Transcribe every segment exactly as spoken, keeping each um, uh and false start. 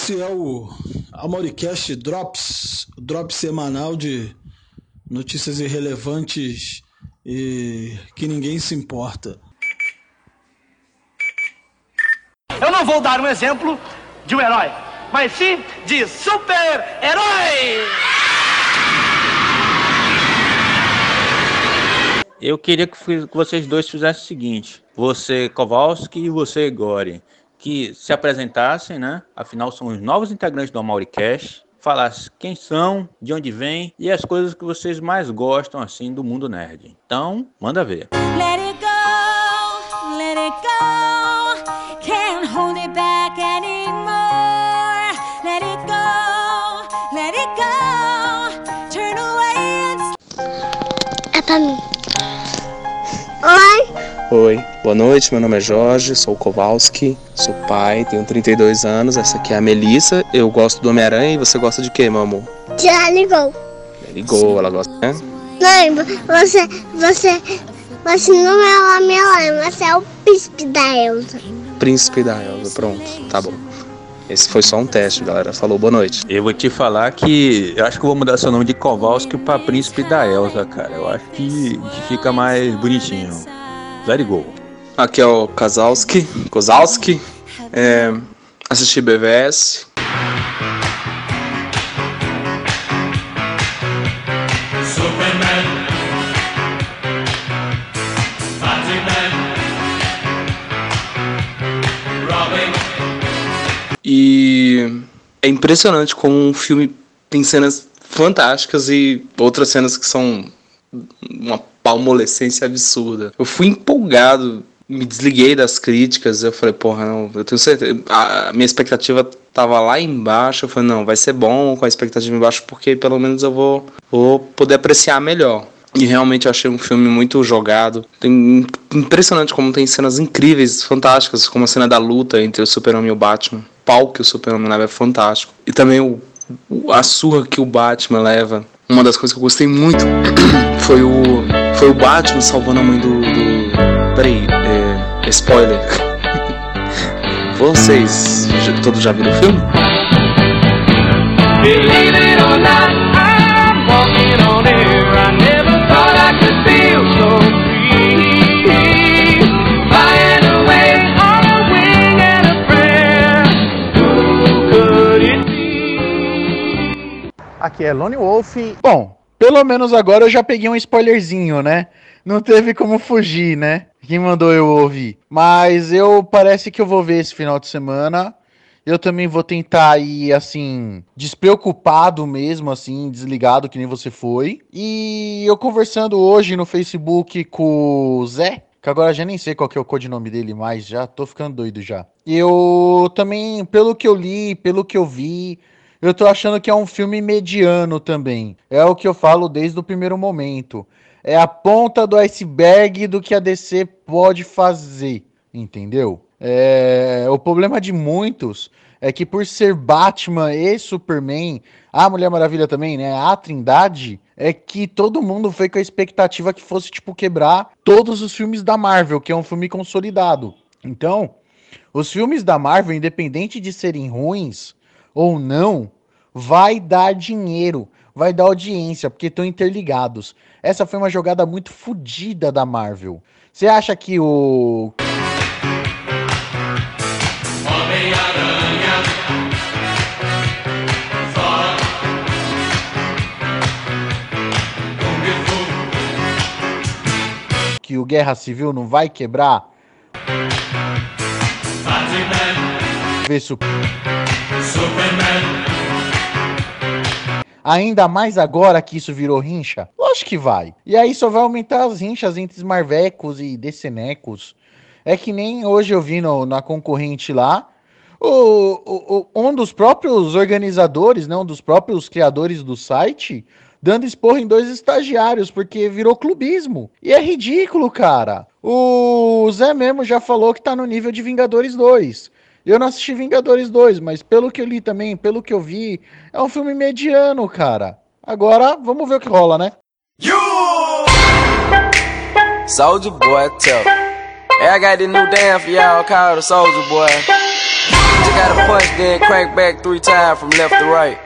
Esse é o AmoriCast Drops, o drop semanal de notícias irrelevantes e que ninguém se importa. Eu não vou dar um exemplo de um herói, mas sim de super-herói! Eu queria que vocês dois fizessem o seguinte, você Kowalski e você Gore, que se apresentassem, né? Afinal são os novos integrantes do AmoriCast, falassem quem são, de onde vêm e as coisas que vocês mais gostam assim do mundo nerd. Então, manda ver. Let it go, let it go, can't hold it back anymore. Let it go, let it go, turn away and... É pra mim. Oi. Oi, boa noite, meu nome é Jorge, sou o Kowalski, sou pai, tenho trinta e dois anos, essa aqui é a Melissa, eu gosto do Homem-Aranha e você gosta de quê, meu amor? Já ligou. Já ligou, ela gosta, né? Lembra, você, você, você não é o Homem-Aranha, você é o príncipe da Elsa. Príncipe da Elsa, pronto, tá bom. Esse foi só um teste, galera, falou, boa noite. Eu vou te falar que eu acho que eu vou mudar seu nome de Kowalski pra Príncipe da Elsa, cara, eu acho que, que fica mais bonitinho. Let it go. Aqui é o Kazalski, Kozalski, é, assisti B V S. Superman, Batman, Robin. E é impressionante como um filme tem cenas fantásticas e outras cenas que são uma palmolescência absurda. Eu fui empolgado, me desliguei das críticas, eu falei, porra, não, eu tenho certeza, a minha expectativa tava lá embaixo, eu falei, não, vai ser bom com a expectativa embaixo, porque pelo menos eu vou, vou poder apreciar melhor. E realmente eu achei um filme muito jogado. Tem, impressionante como tem cenas incríveis, fantásticas, como a cena da luta entre o Super-Homem e o Batman. O pau que o Super-Homem leva é fantástico. E também o, a surra que o Batman leva. Uma das coisas que eu gostei muito foi o, foi o Batman salvando a mãe do... do peraí, é, spoiler. Vocês já, todos já viram o filme? Believe it or not, I'm walking on air. I never thought I could feel so free. Flying away on a wing and a prayer. Who could it be? Aqui é Lone Wolf. Bom, pelo menos agora eu já peguei um spoilerzinho, né? Não teve como fugir, né? Quem mandou eu ouvir? Mas eu parece que eu vou ver esse final de semana. Eu também vou tentar ir, assim, despreocupado mesmo, assim, desligado, que nem você foi. E eu conversando hoje no Facebook com o Zé, que agora já nem sei qual que é o codinome dele mais, já tô ficando doido já. Eu também, pelo que eu li, pelo que eu vi, eu tô achando que é um filme mediano também. É o que eu falo desde o primeiro momento. É a ponta do iceberg do que a D C pode fazer, entendeu? É, o problema de muitos é que por ser Batman e Superman, a Mulher Maravilha também, né, a Trindade, é que todo mundo foi com a expectativa que fosse, tipo, quebrar todos os filmes da Marvel, que é um filme consolidado. Então, os filmes da Marvel, independente de serem ruins ou não, vai dar dinheiro, vai dar audiência, porque estão interligados. Essa foi uma jogada muito fodida da Marvel. Você acha que o... Homem-Aranha, Thor, Kung Fu, que o Guerra Civil não vai quebrar? Batman, Ver su... Superman. Ainda mais agora que isso virou rincha? Lógico que vai. E aí só vai aumentar as rinchas entre os marvecos e decenecos. É que nem hoje eu vi no, na concorrente lá, o, o, o, um dos próprios organizadores, né, um dos próprios criadores do site, dando esporro em dois estagiários, porque virou clubismo. E é ridículo, cara. O Zé mesmo já falou que tá no nível de Vingadores dois. Eu não assisti Vingadores dois, mas pelo que eu li também, pelo que eu vi, é um filme mediano, cara. Agora, vamos ver o que rola, né? Soulja Boy, tell. Hey, I got this new dance for y'all called the Soulja Boy. You gotta punch, then crank back three times from left to right.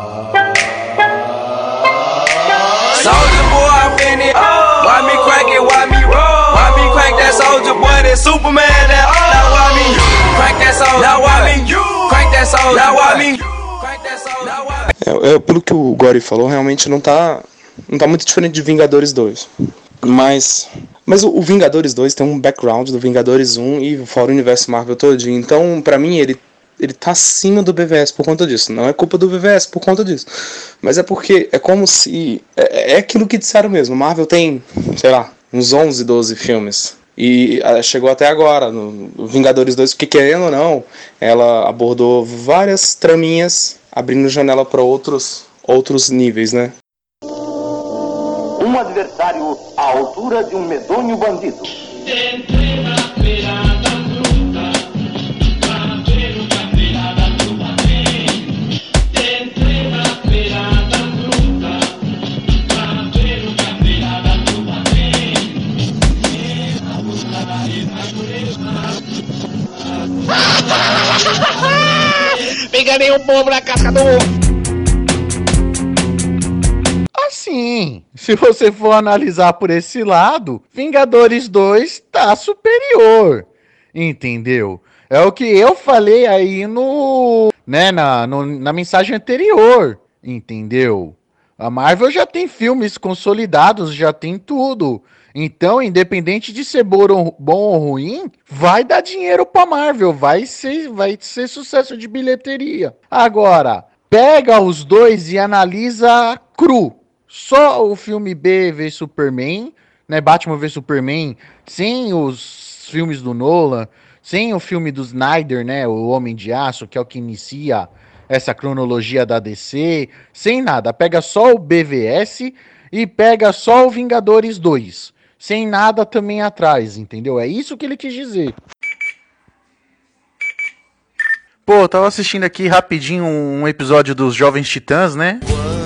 Soldier boy, I finna. Why me crank it? Why me roll? Why me crank that soldier boy? That Superman? That now why me crank that soldier? Now why me crank that soldier? Now why me crank that soldier? Now why me? É, é, pelo que o Gory falou, realmente não tá, não tá muito diferente de Vingadores dois. Mas, mas o, o Vingadores dois tem um background do Vingadores um e fora o universo Marvel todinho. Então, pra mim, ele, ele tá acima do B V S por conta disso. Não é culpa do B V S por conta disso. Mas é porque é como se... É, é aquilo que disseram mesmo. Marvel tem, sei lá, uns onze, doze filmes. E uh, chegou até agora, no Vingadores dois, porque querendo ou não, ela abordou várias traminhas, abrindo janela para outros, outros níveis, né? Um adversário à altura de um medonho bandido. Pegarei o povo na casca do ovo. Assim, se você for analisar por esse lado, Vingadores dois tá superior, entendeu? É o que eu falei aí no, né, na, no, na mensagem anterior, entendeu? A Marvel já tem filmes consolidados, já tem tudo. Então, independente de ser bom ou ruim, vai dar dinheiro pra Marvel, vai ser, vai ser sucesso de bilheteria. Agora, pega os dois e analisa cru. Só o filme B vs Superman, né, Batman vs Superman, sem os filmes do Nolan, sem o filme do Snyder, né, o Homem de Aço, que é o que inicia essa cronologia da D C, sem nada. Pega só o B V S e pega só o Vingadores dois. Sem nada também atrás, entendeu? É isso que ele quis dizer. Pô, eu tava assistindo aqui rapidinho um episódio dos Jovens Titãs, né?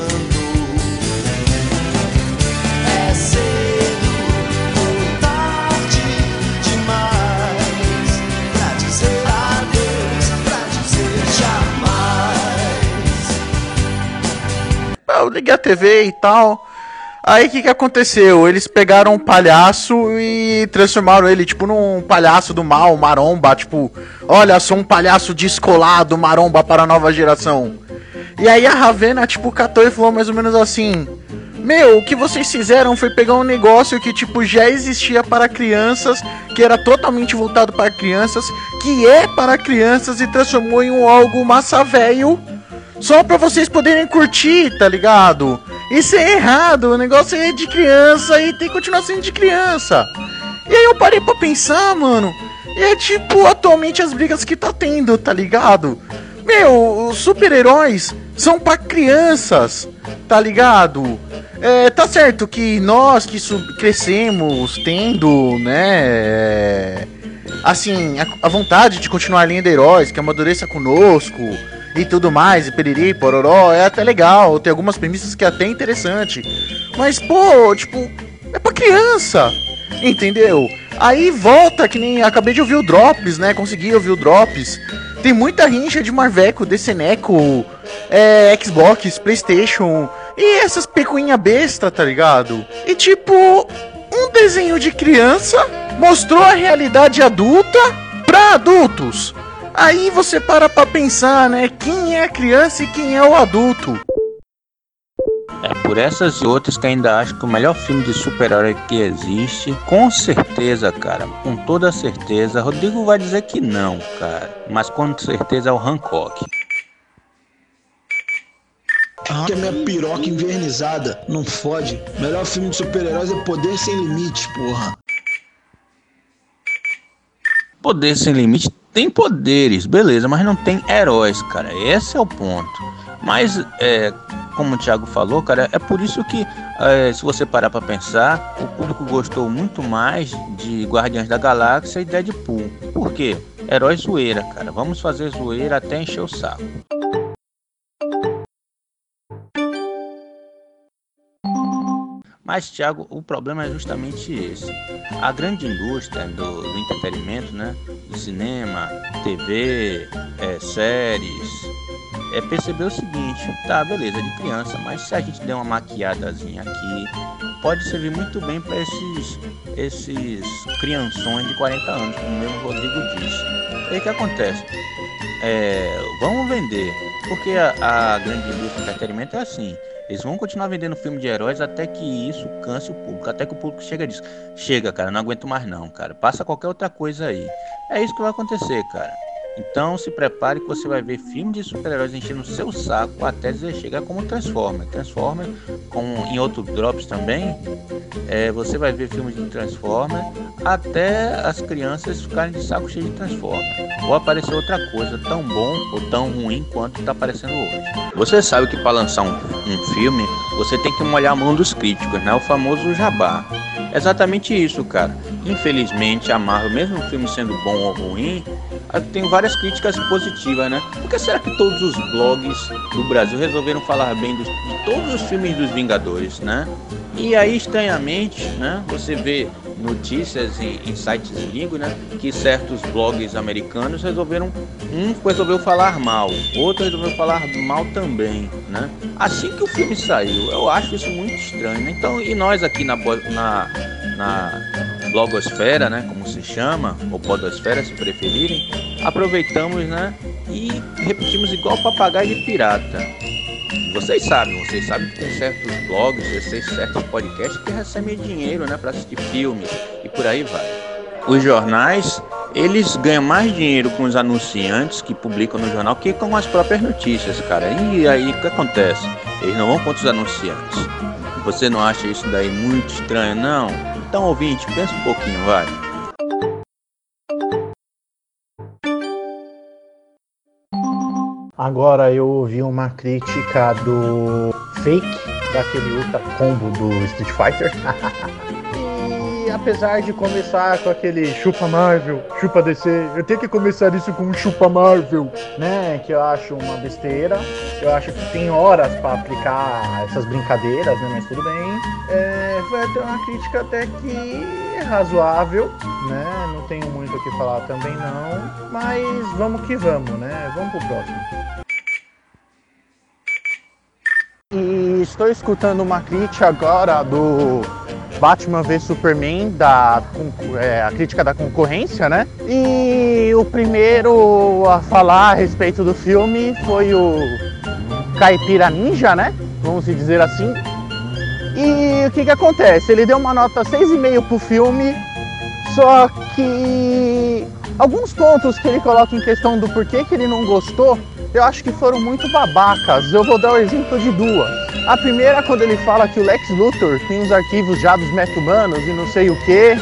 Eu liguei a T V e tal. Aí o que que aconteceu? Eles pegaram um palhaço e transformaram ele, tipo, num palhaço do mal, maromba, tipo, olha, sou um palhaço descolado, maromba para a nova geração. E aí a Ravena, tipo, catou e falou mais ou menos assim: meu, o que vocês fizeram foi pegar um negócio que, tipo, já existia para crianças, que era totalmente voltado para crianças, que é para crianças, e transformou em um algo massa velho, só pra vocês poderem curtir, tá ligado? Isso é errado, o negócio é de criança e tem que continuar sendo de criança. E aí eu parei pra pensar, mano, e é tipo, atualmente as brigas que tá tendo, tá ligado? Meu, os super-heróis são pra crianças, tá ligado? É, tá certo que nós que crescemos tendo, né, assim, a, a vontade de continuar lendo heróis, que amadureça conosco e tudo mais, e periri, pororó, é até legal, tem algumas premissas que é até interessante, mas, pô, tipo, é pra criança, entendeu? Aí volta, que nem, acabei de ouvir o Drops, né, consegui ouvir o Drops, tem muita rincha de Marveco, Deceneco, é, Xbox, Playstation, e essas pecuinha besta, tá ligado? E tipo, um desenho de criança mostrou a realidade adulta pra adultos. Aí você para pra pensar, né? Quem é a criança e quem é o adulto? É por essas e outras que ainda acho que o melhor filme de super-herói que existe, com certeza, cara, com toda certeza, Rodrigo vai dizer que não, cara, mas com certeza é o Hancock. Que é minha piroca invernizada, não fode. Melhor filme de super-heróis é Poder Sem Limites, porra. Poder Sem Limite tem poderes, beleza, mas não tem heróis, cara. Esse é o ponto. Mas, é, como o Thiago falou, cara, é por isso que, é, se você parar pra pensar, o público gostou muito mais de Guardiões da Galáxia e Deadpool. Por quê? Herói zoeira, cara. Vamos fazer zoeira até encher o saco. Mas, Thiago, o problema é justamente esse. A grande indústria do, do entretenimento, né? Do cinema, T V, é, séries, é perceber o seguinte: tá, beleza, de criança, mas se a gente der uma maquiadazinha aqui, pode servir muito bem para esses, esses crianções de quarenta anos, como mesmo o Rodrigo disse. E aí o que acontece? É, vamos vender, porque a, a grande indústria do entretenimento é assim. Eles vão continuar vendendo filme de heróis até que isso canse o público, até que o público chega e diz: chega, cara, não aguento mais não, cara, passa qualquer outra coisa aí. É isso que vai acontecer, cara. Então se prepare que você vai ver filmes de super-heróis enchendo o seu saco até dizer chega, como Transformers. Transformers, como em outros drops também, é, você vai ver filmes de Transformers até as crianças ficarem de saco cheio de Transformers. Ou aparecer outra coisa tão bom ou tão ruim quanto está aparecendo hoje. Você sabe que para lançar um, um filme, você tem que molhar a mão dos críticos, né? O famoso jabá. Exatamente isso, cara. Infelizmente, a Marvel, mesmo o filme sendo bom ou ruim, tem várias críticas positivas, né? Por que será que todos os blogs do Brasil resolveram falar bem dos, de todos os filmes dos Vingadores, né? E aí, estranhamente, né? Você vê notícias em, em sites gringos, né? Que certos blogs americanos resolveram, um resolveu falar mal, outro resolveu falar mal também, né? Assim que o filme saiu, eu acho isso muito estranho, né? Então, e nós aqui na, na, na blogosfera, né? Como se chama, ou podosfera, se preferirem, aproveitamos, né? E repetimos igual papagaio de pirata. Vocês sabem, vocês sabem que tem certos blogs, certos podcasts que recebem dinheiro, né, para assistir filmes e por aí vai. Os jornais, eles ganham mais dinheiro com os anunciantes que publicam no jornal que com as próprias notícias, cara. E aí o que acontece? Eles não vão contra os anunciantes. Você não acha isso daí muito estranho, não? Então, ouvinte, pensa um pouquinho, vai. Agora eu ouvi uma crítica do Fake, daquele Ultra Combo do Street Fighter. E apesar de começar com aquele chupa Marvel, chupa D C, eu tenho que começar isso com um chupa Marvel, né? Que eu acho uma besteira. Eu acho que tem horas pra aplicar essas brincadeiras, né? Mas tudo bem. É, foi até uma crítica até que razoável, né? Não tenho muito o que falar também não. Mas vamos que vamos, né? Vamos pro próximo. E estou escutando uma crítica agora do Batman v Superman, da, é, a crítica da concorrência, né? E o primeiro a falar a respeito do filme foi o Caipira Ninja, né? Vamos dizer assim. E o que que acontece? Ele deu uma nota seis vírgula cinco pro filme, só que alguns pontos que ele coloca em questão do porquê que ele não gostou, eu acho que foram muito babacas. Eu vou dar o exemplo de duas. A primeira, quando ele fala que o Lex Luthor tem os arquivos já dos meta-humanos e não sei o que.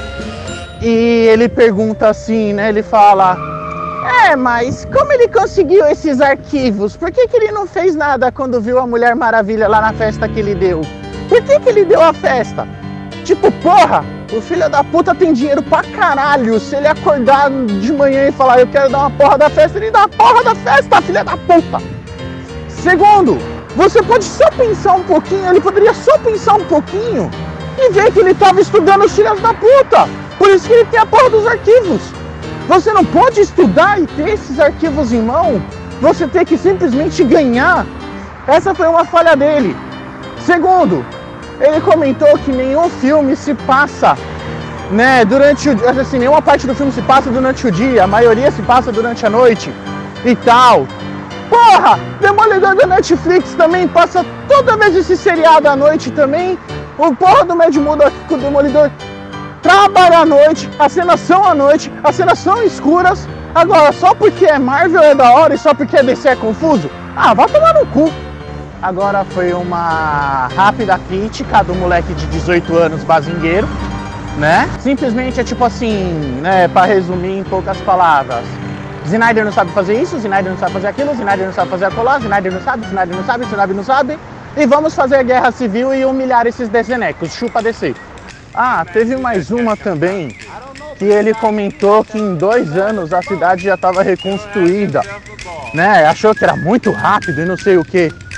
E ele pergunta assim, né? Ele fala: é, mas como ele conseguiu esses arquivos? Por que que ele não fez nada quando viu a Mulher Maravilha lá na festa que ele deu? Por que que ele deu a festa? Tipo, porra, o filho da puta tem dinheiro pra caralho. Se ele acordar de manhã e falar: eu quero dar uma porra da festa, ele dá a porra da festa, filha da puta. Segundo, você pode só pensar um pouquinho, ele poderia só pensar um pouquinho e ver que ele tava estudando os filhos da puta. Por isso que ele tem a porra dos arquivos. Você não pode estudar e ter esses arquivos em mão. Você tem que simplesmente ganhar. Essa foi uma falha dele. Segundo, ele comentou que nenhum filme se passa, né, durante o dia, assim, nenhuma parte do filme se passa durante o dia, a maioria se passa durante a noite e tal. Porra, Demolidor da Netflix também passa toda vez esse seriado à noite também. O porra do Mad Murdock com o Demolidor trabalha à noite, as cenas são à noite, as cenas são escuras. Agora, só porque é Marvel é da hora e só porque é D C é confuso? Ah, vai tomar no cu. Agora foi uma rápida crítica do moleque de dezoito anos bazingueiro, né? Simplesmente é tipo assim, né, pra resumir em poucas palavras: Snyder não sabe fazer isso, Snyder não sabe fazer aquilo, Snyder não sabe fazer aquilo, Snyder não sabe, Snyder não sabe, Snyder não sabe. E vamos fazer guerra civil e humilhar esses desenecos, chupa D C. Ah, teve mais uma também, que ele comentou que em dois anos a cidade já estava reconstruída, né? Achou que era muito rápido e não sei o que. Meu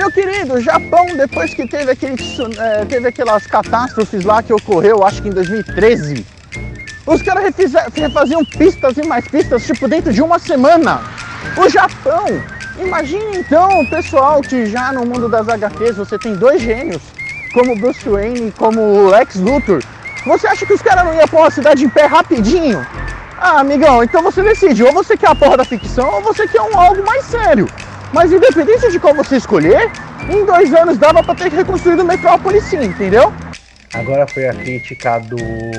meu querido, o Japão, depois que teve, aquele, é, teve aquelas catástrofes lá que ocorreu, acho que em dois mil e treze, os caras refaziam pistas e mais pistas, tipo, dentro de uma semana. O Japão, imagine então, pessoal, que já no mundo das agá quês você tem dois gênios, como Bruce Wayne e como Lex Luthor. Você acha que os caras não iam pôr uma cidade em pé rapidinho? Ah, amigão, então você decide, ou você quer a porra da ficção, ou você quer um algo mais sério. Mas independente de qual você escolher, em dois anos dava pra ter reconstruído o Metrópolis sim, entendeu? Agora foi a crítica do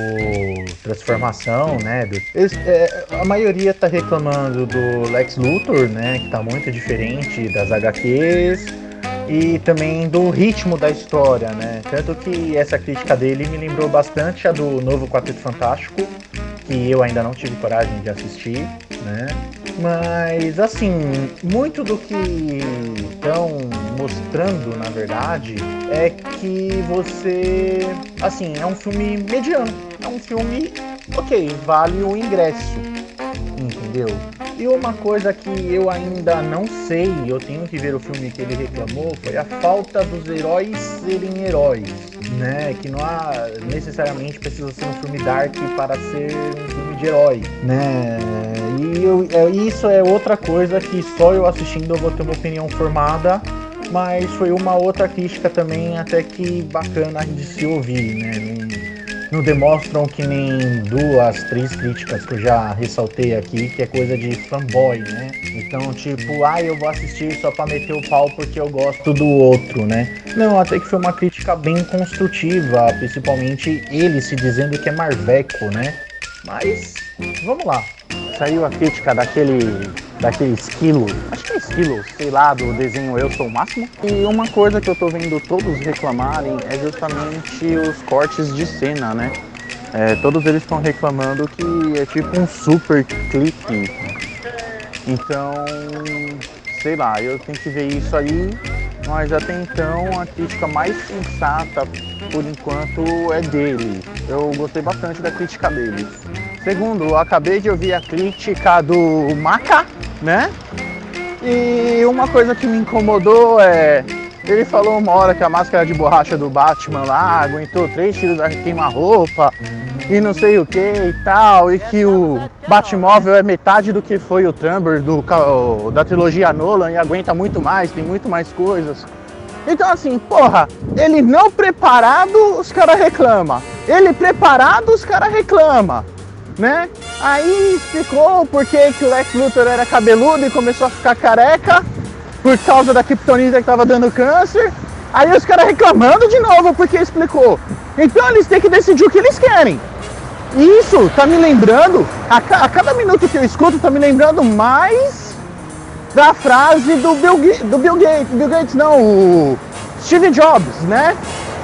Transformação, né? Do, eles, é, a maioria tá reclamando do Lex Luthor, né? Que tá muito diferente das agá quês. E também do ritmo da história, né? Tanto que essa crítica dele me lembrou bastante a do novo Quarteto Fantástico, que eu ainda não tive coragem de assistir, né? Mas, assim, muito do que estão mostrando, na verdade, é que você... Assim, é um filme mediano. É um filme, ok, vale o ingresso, entendeu? E uma coisa que eu ainda não sei, eu tenho que ver o filme que ele reclamou, foi a falta dos heróis serem heróis, né? Que não há necessariamente precisa ser um filme dark para ser um filme de herói, né? E eu, é, isso é outra coisa que só eu assistindo eu vou ter uma opinião formada, mas foi uma outra crítica também até que bacana de se ouvir, né? Não, não demonstram que nem duas, três críticas que eu já ressaltei aqui, que é coisa de fanboy, né? Então, tipo, ah, eu vou assistir só pra meter o pau porque eu gosto do outro, né? Não, até que foi uma crítica bem construtiva, principalmente ele se dizendo que é marveco, né? Mas, vamos lá. Saiu a crítica daquele, daquele esquilo, acho que é esquilo, sei lá, do desenho Eu Sou o Máximo. E uma coisa que eu tô vendo todos reclamarem é justamente os cortes de cena, né? É, todos eles estão reclamando que é tipo um super clipe. Então, sei lá, eu tenho que ver isso aí, mas até então a crítica mais sensata, por enquanto, é dele. Eu gostei bastante da crítica dele. Segundo, eu acabei de ouvir a crítica do Maca, né? E uma coisa que me incomodou é... Ele falou uma hora que a máscara de borracha do Batman lá aguentou três tiros da queima-roupa e não sei o que e tal, e que o Batmóvel é metade do que foi o Trumber do, da trilogia Nolan e aguenta muito mais, tem muito mais coisas. Então assim, porra, ele não preparado, os caras reclamam. Ele preparado, os caras reclamam. Né? Aí explicou por que que o Lex Luthor era cabeludo e começou a ficar careca por causa da kryptonita que tava dando câncer. Aí os caras reclamando de novo porque explicou. Então eles têm que decidir o que eles querem. E isso tá me lembrando, a, a cada minuto que eu escuto, tá me lembrando mais da frase do Bill, do Bill Gates, Bill Gates não, o Steve Jobs, né?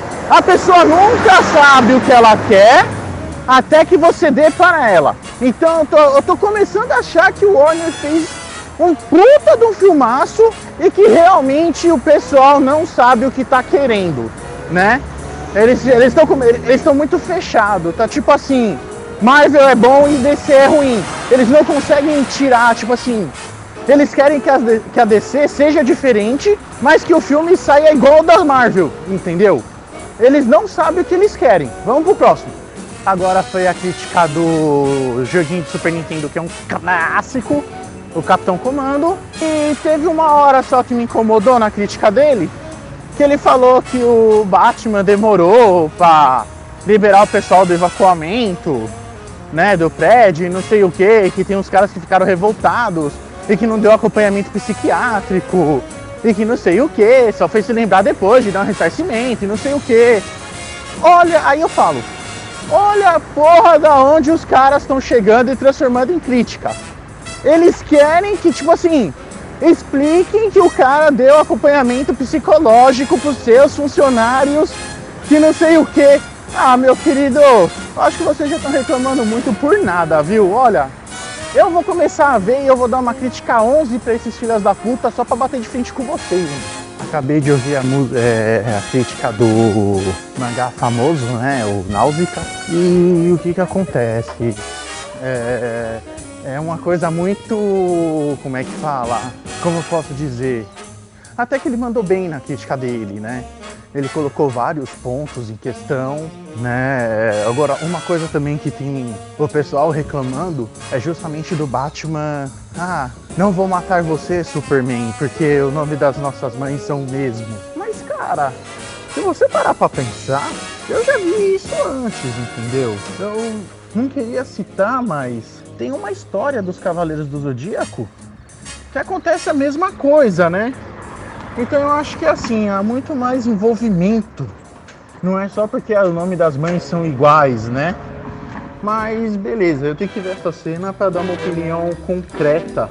A pessoa nunca sabe o que ela quer até que você dê para ela. Então eu tô, eu tô começando a achar que o Warner fez um puta de um filmaço e que realmente o pessoal não sabe o que tá querendo, né? Eles eles estão eles estão muito fechados, tá tipo assim, Marvel é bom e D C é ruim. Eles não conseguem tirar, tipo assim, eles querem que a, que a D C seja diferente, mas que o filme saia igual ao da Marvel, entendeu? Eles não sabem o que eles querem. Vamos pro próximo. Agora foi a crítica do joguinho de Super Nintendo, que é um clássico, o Capitão Comando. E teve uma hora só que me incomodou na crítica dele, que ele falou que o Batman demorou pra liberar o pessoal do evacuamento, né, do prédio e não sei o que, que tem uns caras que ficaram revoltados e que não deu acompanhamento psiquiátrico e que não sei o que, só foi se lembrar depois de dar um ressarcimento e não sei o que. Olha, aí eu falo, olha a porra da onde os caras estão chegando e transformando em crítica. Eles querem que, tipo assim, expliquem que o cara deu acompanhamento psicológico pros seus funcionários, que não sei o que. Ah, meu querido, eu acho que vocês já estão reclamando muito por nada, viu? Olha, eu vou começar a ver e eu vou dar uma crítica onze pra esses filhos da puta só pra bater de frente com vocês, hein? Acabei de ouvir a, é, a crítica do mangá famoso, né, o Náusica, e o que que acontece? É, é uma coisa muito, como é que fala? Como eu posso dizer? Até que ele mandou bem na crítica dele, né? Ele colocou vários pontos em questão, né? Agora, uma coisa também que tem o pessoal reclamando é justamente do Batman. Ah, não vou matar você, Superman, porque o nome das nossas mães são o mesmo. Mas, cara, se você parar pra pensar, eu já vi isso antes, entendeu? Eu não queria citar, mas tem uma história dos Cavaleiros do Zodíaco que acontece a mesma coisa, né? Então eu acho que assim, há muito mais envolvimento. Não é só porque o nome das mães são iguais, né? Mas beleza, eu tenho que ver essa cena para dar uma opinião concreta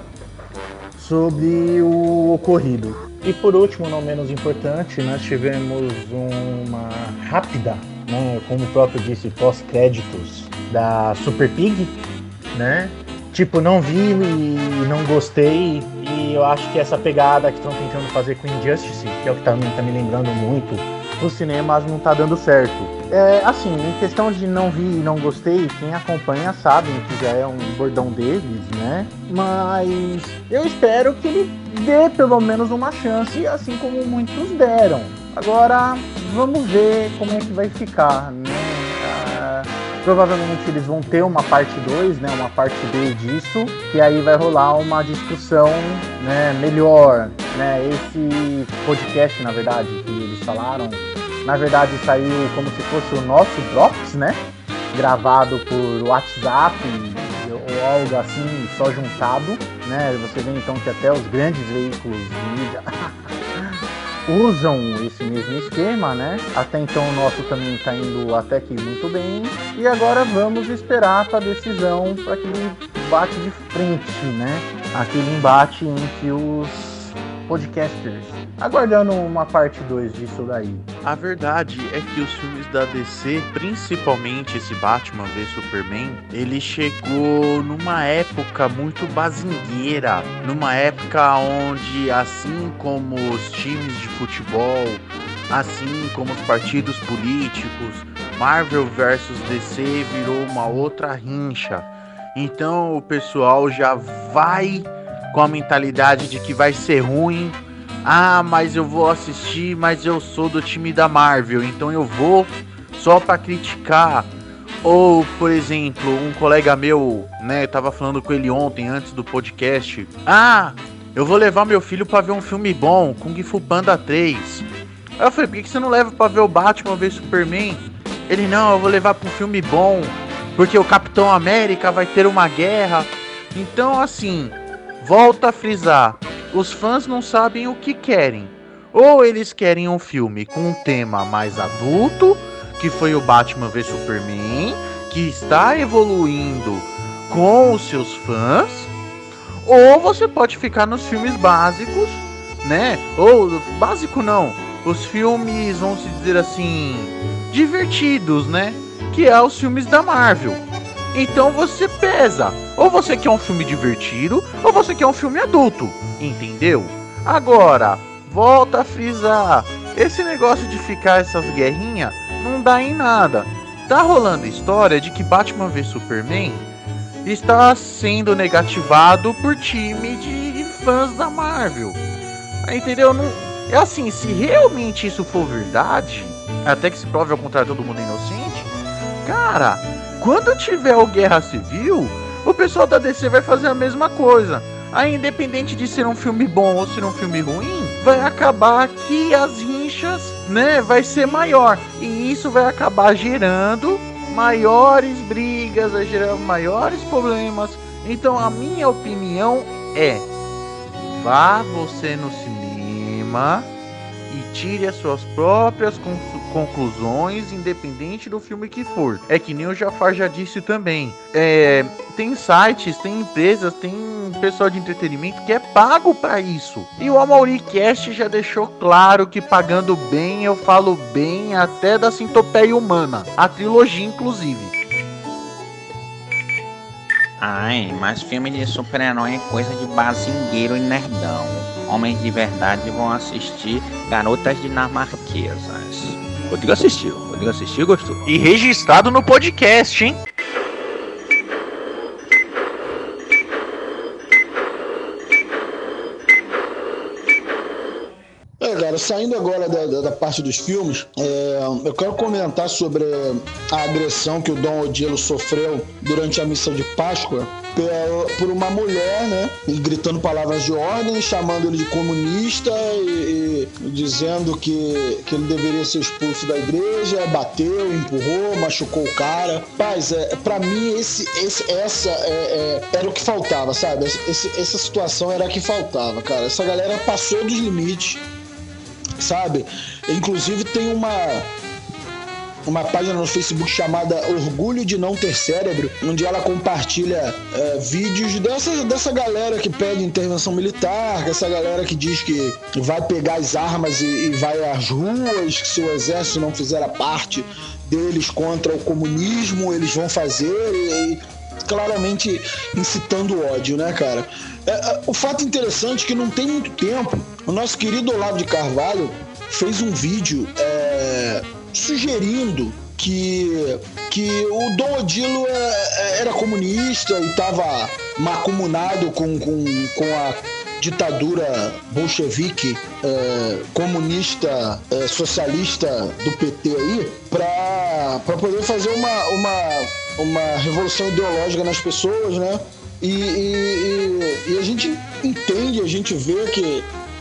sobre o ocorrido. E por último, não menos importante, nós tivemos uma rápida, né, como o próprio disse, pós-créditos da Super Pig, né? Tipo, não vi e não gostei, e eu acho que essa pegada que estão tentando fazer com Injustice, que é o que tá, tá me lembrando muito, os cinemas não tá dando certo. É, assim, em questão de não vi e não gostei, quem acompanha sabe que já é um bordão deles, né? Mas eu espero que ele dê pelo menos uma chance, assim como muitos deram. Agora, vamos ver como é que vai ficar, né? Ah, provavelmente eles vão ter uma parte dois, né? Uma parte B disso, que aí vai rolar uma discussão, né, melhor, né? Esse podcast, na verdade, que eles falaram, na verdade saiu como se fosse o nosso Drops, né? Gravado por WhatsApp ou algo assim, só juntado, né? Você vê então que até os grandes veículos de mídia usam esse mesmo esquema, né? Até então o nosso também está indo até que muito bem. E agora vamos esperar para a decisão, para aquele bate de frente, né? Aquele embate entre os podcasters. Aguardando uma parte dois disso daí. A verdade é que os filmes da D C, principalmente esse Batman v Superman, ele chegou numa época muito bazingueira, numa época onde, assim como os times de futebol, assim como os partidos políticos, Marvel versus D C virou uma outra rincha. Então o pessoal já vai com a mentalidade de que vai ser ruim. Ah, mas eu vou assistir, mas eu sou do time da Marvel, então eu vou só pra criticar. Ou, por exemplo, um colega meu, né, eu tava falando com ele ontem, antes do podcast. Ah, eu vou levar meu filho pra ver um filme bom, Kung Fu Panda três. Aí eu falei, por que você não leva pra ver o Batman v Superman? Ele, não, eu vou levar pra um filme bom, porque o Capitão América vai ter uma guerra. Então, assim, volta a frisar. Os fãs não sabem o que querem. Ou eles querem um filme com um tema mais adulto, que foi o Batman v Superman, que está evoluindo com os seus fãs. Ou você pode ficar nos filmes básicos, né? Ou, básico não, os filmes, vamos dizer assim, divertidos, né? Que é os filmes da Marvel. Então você pesa. Ou você quer um filme divertido, ou você quer um filme adulto. Entendeu? Agora, volta a frisar. Esse negócio de ficar essas guerrinhas não dá em nada. Tá rolando história de que Batman v Superman está sendo negativado por time de fãs da Marvel. Entendeu? Não, é assim, se realmente isso for verdade, até que se prove ao contrário, todo mundo é inocente. Cara, quando tiver o Guerra Civil, o pessoal da D C vai fazer a mesma coisa. Aí, independente de ser um filme bom ou ser um filme ruim, vai acabar que as rinchas, né, vai ser maior. E isso vai acabar gerando maiores brigas, vai gerar maiores problemas. Então, a minha opinião é: vá você no cinema e tire as suas próprias conclusões, independente do filme que for. É que nem o Jafar já disse também. É, tem sites, tem empresas, tem pessoal de entretenimento que é pago pra isso. E o AmauriCast já deixou claro que pagando bem, eu falo bem até da Centopeia Humana. A trilogia, inclusive. Ai, mas filme de super-herói é coisa de bazingueiro e nerdão. Homens de verdade vão assistir Garotas Dinamarquesas. Rodrigo assistiu, Rodrigo assistiu e gostou. E registrado no podcast, hein? Agora, saindo agora da, da, da parte dos filmes, é, eu quero comentar sobre a agressão que o Dom Odilo sofreu durante a missa de Páscoa por, por uma mulher, né? Gritando palavras de ordem, chamando ele de comunista e, e dizendo que, que ele deveria ser expulso da igreja, bateu, empurrou, machucou o cara. Paz, é, pra mim, esse, esse, essa é, é, era o que faltava, sabe? Esse, essa situação era a que faltava, cara. Essa galera passou dos limites, sabe? Inclusive tem uma uma página no Facebook chamada Orgulho de Não Ter Cérebro, onde ela compartilha é, vídeos dessa, dessa galera que pede intervenção militar, essa galera que diz que vai pegar as armas e, e vai às ruas, que se o exército não fizer a parte deles contra o comunismo, eles vão fazer, e, e claramente incitando ódio, né, cara? É, é, o fato interessante é que não tem muito tempo, o nosso querido Olavo de Carvalho fez um vídeo é, sugerindo que, que o Dom Odilo é, era comunista e estava macumunado com, com, com a ditadura bolchevique, é, comunista, é, socialista do P T aí, para poder fazer uma, uma, uma revolução ideológica nas pessoas, né? E, e, e, e a gente entende, a gente vê que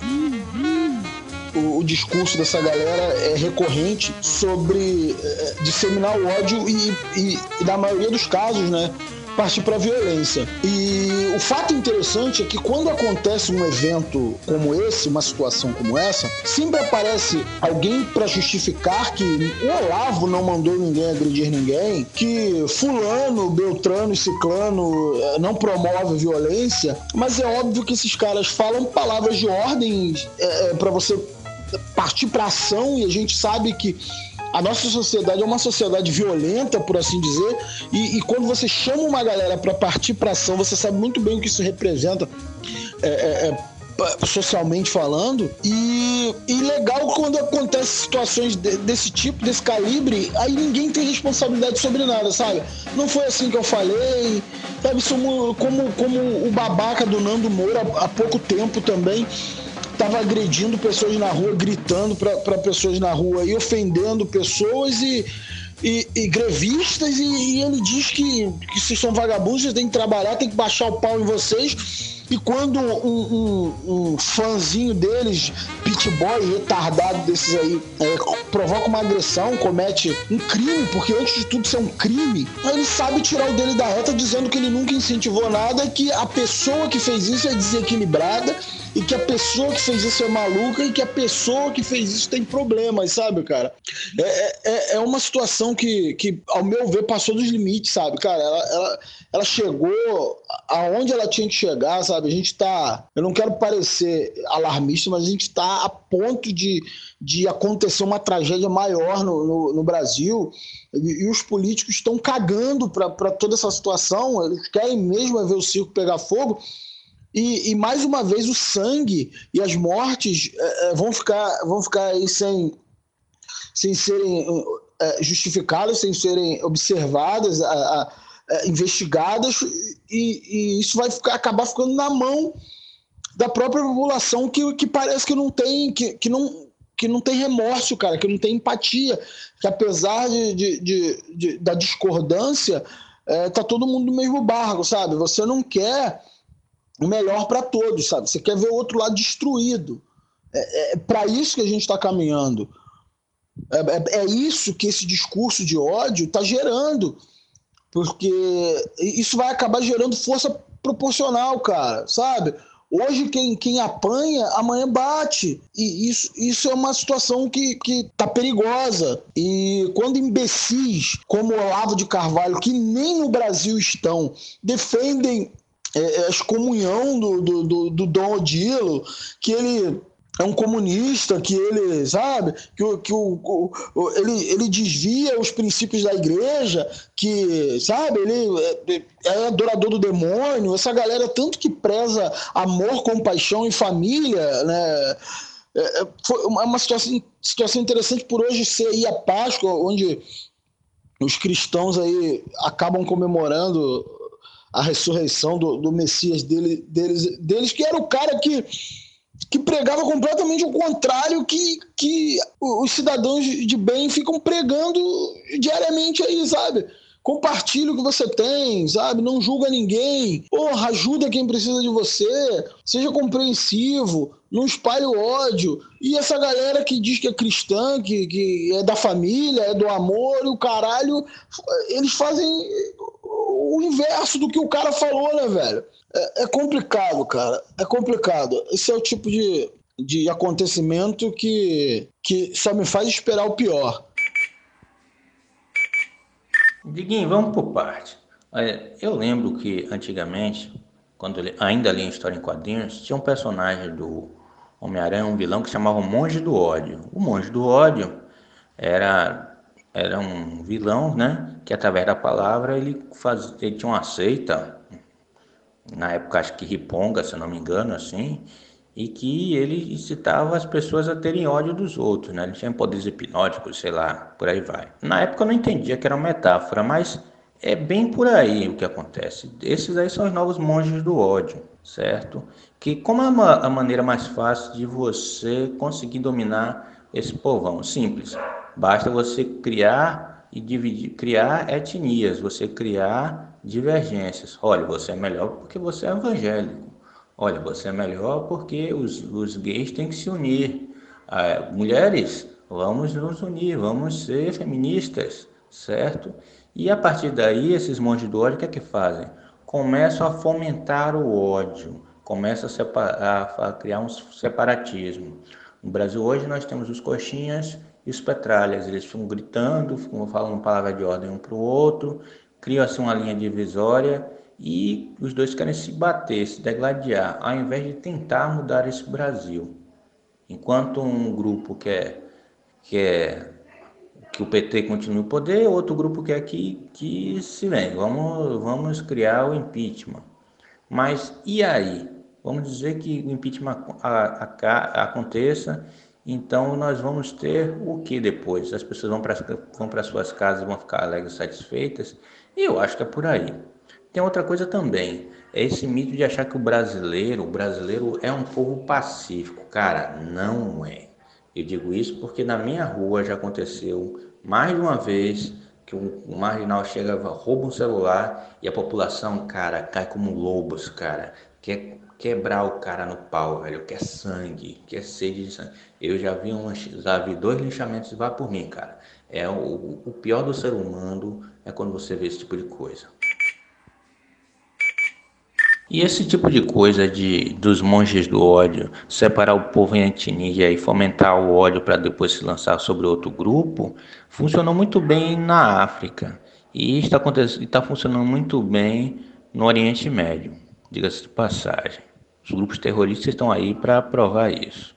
o, o discurso dessa galera é recorrente sobre é, disseminar o ódio e, e, e, na maioria dos casos, né, partir para violência. E o fato interessante é que quando acontece um evento como esse, uma situação como essa, sempre aparece alguém para justificar que o Olavo não mandou ninguém agredir ninguém, que fulano, beltrano e ciclano não promove violência, mas é óbvio que esses caras falam palavras de ordem é, para você partir para ação, e a gente sabe que a nossa sociedade é uma sociedade violenta, por assim dizer, e, e quando você chama uma galera para partir para ação, você sabe muito bem o que isso representa é, é, é, socialmente falando, e, e legal quando acontecem situações de, desse tipo, desse calibre, aí ninguém tem responsabilidade sobre nada, sabe? Não foi assim que eu falei, sabe? Como, como, como o babaca do Nando Moura há pouco tempo também estava agredindo pessoas na rua, gritando para pessoas na rua e ofendendo pessoas e, e, e grevistas, e, e ele diz que, que vocês são vagabundos, vocês têm que trabalhar, tem que baixar o pau em vocês. E quando um, um, um fãzinho deles, pit boy retardado desses aí, é, provoca uma agressão, comete um crime, porque antes de tudo isso é um crime, ele sabe tirar o dele da reta dizendo que ele nunca incentivou nada, que a pessoa que fez isso é desequilibrada, e que a pessoa que fez isso é maluca, e que a pessoa que fez isso tem problemas, sabe, cara? É, é, é uma situação que, que, ao meu ver, passou dos limites, sabe, cara? Ela, ela, ela chegou aonde ela tinha que chegar, sabe? A gente tá... Eu não quero parecer alarmista, mas a gente tá a ponto de, de acontecer uma tragédia maior no, no, no Brasil, e, e os políticos estão cagando pra, pra toda essa situação, eles querem mesmo é ver o circo pegar fogo. E, e mais uma vez o sangue e as mortes é, vão ficar, vão ficar aí sem, sem serem é, justificadas, sem serem observadas, a, a, a, investigadas, e, e isso vai ficar, acabar ficando na mão da própria população que, que parece que não tem, que, que não, que não tem remorso, cara, que não tem empatia, que apesar de, de, de, de, da discordância, é, tá todo mundo no mesmo barco, sabe? Você não quer o melhor para todos, sabe? Você quer ver o outro lado destruído. É, é para isso que a gente está caminhando. É, é, é isso que esse discurso de ódio está gerando. Porque isso vai acabar gerando força proporcional, cara, sabe? Hoje quem, quem apanha, amanhã bate. E isso, isso é uma situação que, que tá perigosa. E quando imbecis como Olavo de Carvalho, que nem no Brasil estão, defendem É, a excomunhão do, do, do, do Dom Odilo, que ele é um comunista, que ele, sabe, que, o, que o, o, ele, ele desvia os princípios da igreja, que, sabe, ele é, é adorador do demônio, essa galera tanto que preza amor, compaixão e família, né? É, foi uma situação, situação interessante por hoje ser aí a Páscoa, onde os cristãos aí acabam comemorando a ressurreição do, do Messias dele, deles, deles, que era o cara que, que pregava completamente o contrário que, que os cidadãos de bem ficam pregando diariamente aí, sabe? Compartilha o que você tem, sabe? Não julga ninguém. Porra, ajuda quem precisa de você. Seja compreensivo. Não espalhe o ódio. E essa galera que diz que é cristã, que, que é da família, é do amor e o caralho, eles fazem o inverso do que o cara falou, né, velho? É, é complicado, cara. É complicado. Esse é o tipo de, de acontecimento que, que só me faz esperar o pior. Diguinho, vamos por parte. Olha, eu lembro que antigamente, quando eu ainda li História em Quadrinhos, tinha um personagem do Homem-Aranha, um vilão que se chamava Monge do Ódio. O Monge do Ódio era, era um vilão, né? Que através da palavra ele, faz, ele tinha uma seita, na época acho que Riponga, se eu não me engano, assim, e que ele incitava as pessoas a terem ódio dos outros, né? Ele tinha poderes hipnóticos, sei lá, por aí vai. Na época eu não entendia que era uma metáfora, mas é bem por aí o que acontece. Esses aí são os novos monges do ódio, certo? Que como é uma, a maneira mais fácil de você conseguir dominar esse povão? Simples. Basta você criar e dividir, criar etnias, você criar divergências. Olha, você é melhor porque você é evangélico. Olha, você é melhor porque os, os gays têm que se unir. Ah, mulheres, vamos nos unir, vamos ser feministas, certo? E a partir daí, esses monges do ódio, o que é que fazem? Começam a fomentar o ódio, começam a, separar, a criar um separatismo. No Brasil hoje nós temos os coxinhas e os petralhas, eles ficam gritando, ficam falando palavra de ordem um para o outro, criam-se uma linha divisória, e os dois querem se bater, se degladiar, ao invés de tentar mudar esse Brasil. Enquanto um grupo quer, quer que o P T continue no poder, outro grupo quer que, que se venha. Vamos, vamos criar o impeachment. Mas e aí? Vamos dizer que o impeachment a, a, aconteça, então nós vamos ter o que depois? As pessoas vão para vão para suas casas e vão ficar alegres e satisfeitas? E eu acho que é por aí. Tem outra coisa também, é esse mito de achar que o brasileiro, o brasileiro é um povo pacífico. Cara, não é. Eu digo isso porque na minha rua já aconteceu mais de uma vez que um marginal chega, rouba um celular e a população, cara, cai como lobos, cara. Quer quebrar o cara no pau, velho. Quer sangue, quer sede de sangue. Eu já vi, um, já vi dois linchamentos e vá por mim, cara. É o, o pior do ser humano é quando você vê esse tipo de coisa. E esse tipo de coisa de, dos monges do ódio, separar o povo em etnia e fomentar o ódio para depois se lançar sobre outro grupo, funcionou muito bem na África. E está, está funcionando muito bem no Oriente Médio, diga-se de passagem. Os grupos terroristas estão aí para provar isso.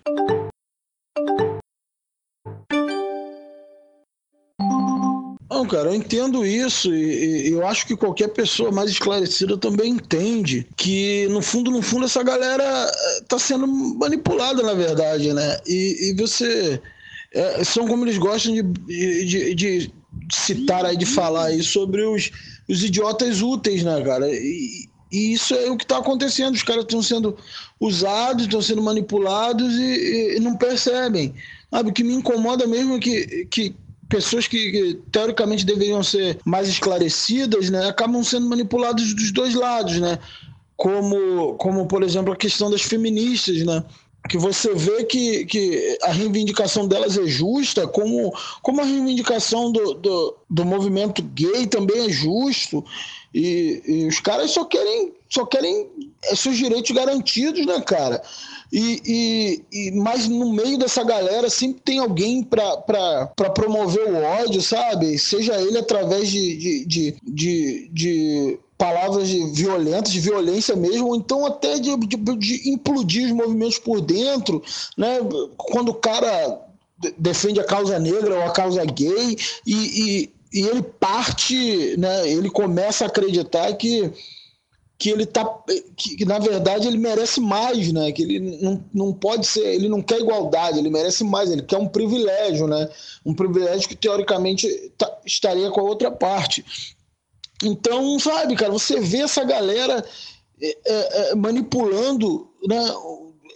Não, cara, eu entendo isso e, e eu acho que qualquer pessoa mais esclarecida também entende que, no fundo, no fundo, essa galera tá sendo manipulada, na verdade, né? E, e você... É, são como eles gostam de, de, de citar aí, de falar aí sobre os, os idiotas úteis, né, cara? E, e isso é o que tá acontecendo. Os caras estão sendo usados, estão sendo manipulados e, e não percebem. Sabe, o que me incomoda mesmo é que... que pessoas que, que teoricamente deveriam ser mais esclarecidas, né, acabam sendo manipuladas dos dois lados, né? Como, como por exemplo, a questão das feministas, né? Que você vê que, que a reivindicação delas é justa, como, como a reivindicação do, do, do movimento gay também é justo, e, e os caras só querem, só querem seus direitos garantidos, né, cara? E, e, e, mas no meio dessa galera sempre tem alguém para promover o ódio, sabe? Seja ele através de, de, de, de, de palavras violentas, de violência mesmo, ou então até de, de, de implodir os movimentos por dentro, né? Quando o cara defende a causa negra ou a causa gay e, e, e ele parte, né? Ele começa a acreditar que que ele tá, que, que na verdade ele merece mais, né? Que ele não, não pode ser, ele não quer igualdade, ele merece mais, ele quer um privilégio, né? Um privilégio que teoricamente tá, estaria com a outra parte. Então, sabe, cara, você vê essa galera é, é, manipulando, né,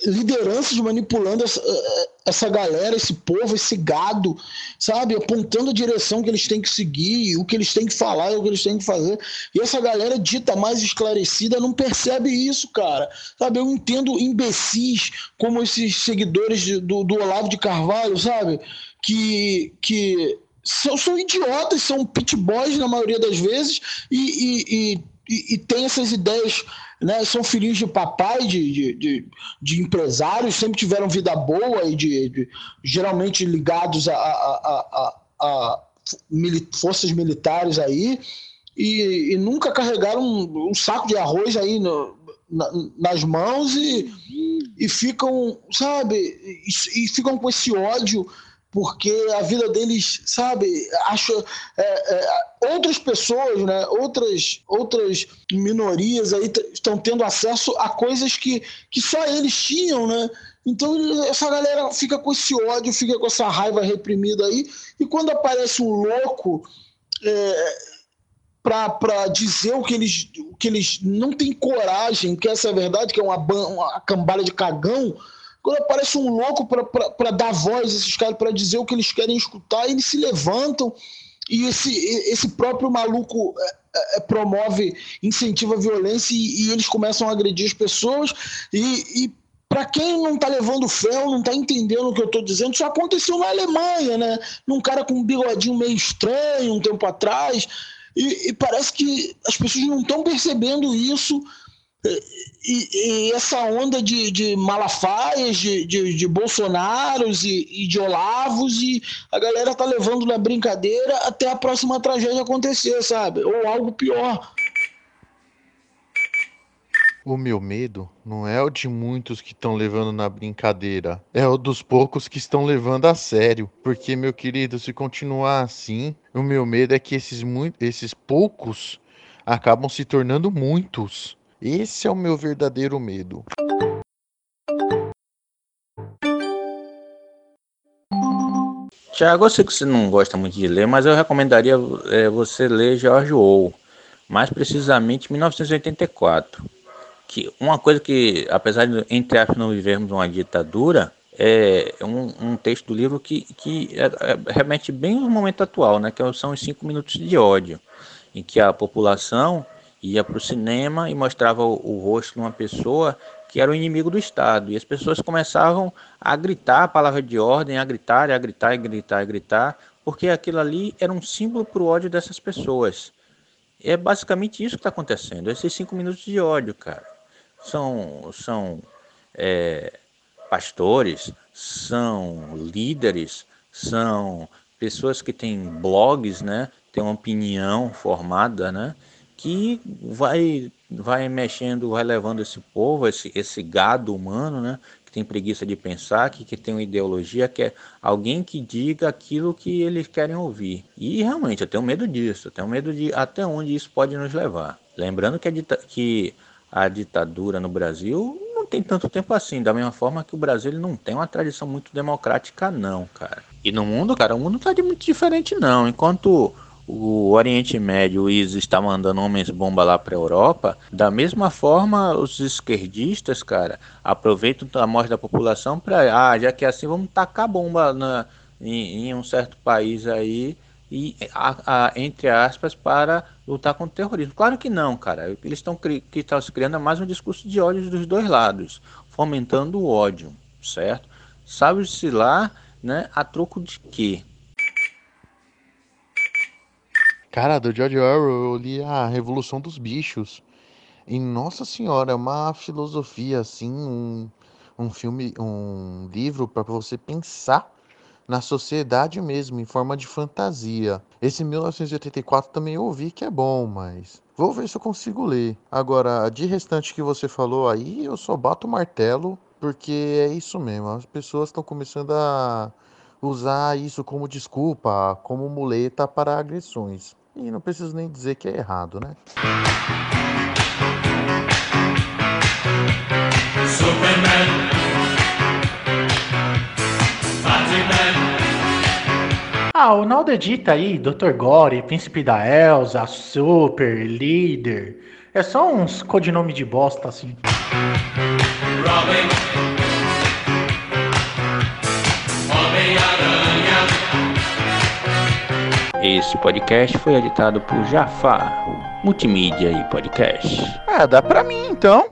lideranças manipulando essa, essa galera, esse povo, esse gado, sabe? Apontando a direção que eles têm que seguir, o que eles têm que falar, o que eles têm que fazer. E essa galera dita mais esclarecida não percebe isso, cara. Sabe? Eu entendo imbecis como esses seguidores de, do, do Olavo de Carvalho, sabe? Que... que São, são idiotas, são pit boys na maioria das vezes e, e, e, e, e tem essas ideias, né? São filhinhos de papai, de, de, de, de empresários, sempre tiveram vida boa e de, de geralmente ligados a, a, a, a, a mili- forças militares aí e, e nunca carregaram um, um saco de arroz aí no, na, nas mãos e, e ficam, sabe, e, e ficam com esse ódio porque a vida deles, sabe, acho, é, é, outras pessoas, né, outras, outras minorias aí t- estão tendo acesso a coisas que, que só eles tinham, né? Então essa galera fica com esse ódio, fica com essa raiva reprimida aí, e quando aparece um louco é, para dizer o que, eles, o que eles não têm coragem, que essa é a verdade, que é uma, ban- uma cambada de cagão. Quando aparece um louco para dar voz a esses caras, para dizer o que eles querem escutar, eles se levantam e esse, esse próprio maluco é, é, promove, incentiva a violência e, e eles começam a agredir as pessoas. E, e para quem não está levando fé ou não está entendendo o que eu estou dizendo, isso aconteceu na Alemanha, né? Num cara com um bigodinho meio estranho um tempo atrás. E, e parece que as pessoas não estão percebendo isso. E, e essa onda de, de Malafaias, de, de, de Bolsonaros e, e de Olavos, e a galera tá levando na brincadeira até a próxima tragédia acontecer, sabe? Ou algo pior. O meu medo não é o de muitos que estão levando na brincadeira, é o dos poucos que estão levando a sério. Porque, meu querido, se continuar assim, o meu medo é que esses, muito, esses poucos acabam se tornando muitos. Esse é o meu verdadeiro medo. Tiago, eu sei que você não gosta muito de ler, mas eu recomendaria é, você ler George Orwell, mais precisamente mil novecentos e oitenta e quatro. Que uma coisa que, apesar de, entre aspas, não vivermos uma ditadura, é um, um texto do livro que, que é, é, remete bem ao momento atual, né, que são os cinco minutos de ódio, em que a população ia para o cinema e mostrava o, o rosto de uma pessoa que era o inimigo do Estado. E as pessoas começavam a gritar a palavra de ordem, a gritar, a gritar, a gritar, a gritar, porque aquilo ali era um símbolo para o ódio dessas pessoas. É basicamente isso que está acontecendo, esses cinco minutos de ódio, cara. São, são é, pastores, são líderes, são pessoas que têm blogs, né? Têm uma opinião formada, né? Que vai, vai mexendo, vai levando esse povo, esse, esse gado humano, né? Que tem preguiça de pensar, que, que tem uma ideologia, que é alguém que diga aquilo que eles querem ouvir. E realmente, eu tenho medo disso, eu tenho medo de até onde isso pode nos levar. Lembrando que a, dita, que a ditadura no Brasil não tem tanto tempo assim, da mesma forma que o Brasil ele não tem uma tradição muito democrática não, cara. E no mundo, cara, o mundo tá de muito diferente não, enquanto o Oriente Médio, o I S está mandando homens-bomba lá para a Europa, da mesma forma os esquerdistas, cara, aproveitam a morte da população para, ah, já que é assim, vamos tacar bomba na, em, em um certo país aí, e, a, a, entre aspas, para lutar contra o terrorismo. Claro que não, cara, eles estão cri, se criando mais um discurso de ódio dos dois lados, fomentando o ódio, certo? Sabe-se lá, né, a troco de quê? Cara, do George Orwell, eu li A Revolução dos Bichos. E, nossa senhora, é uma filosofia, assim, um, um filme, um livro para você pensar na sociedade mesmo, em forma de fantasia. Esse mil novecentos e oitenta e quatro também eu ouvi que é bom, mas vou ver se eu consigo ler. Agora, de restante que você falou aí, eu só bato o martelo, porque é isso mesmo, as pessoas estão começando a usar isso como desculpa, como muleta para agressões. E não preciso nem dizer que é errado, né? Superman, Batman. Ah, o Naldo edita aí, doutor Gore, Príncipe da Elsa, Super, Líder. É só uns codinome de bosta assim. Robin, Esse podcast foi editado por Jafar, Multimídia e Podcast. Ah, dá pra mim então.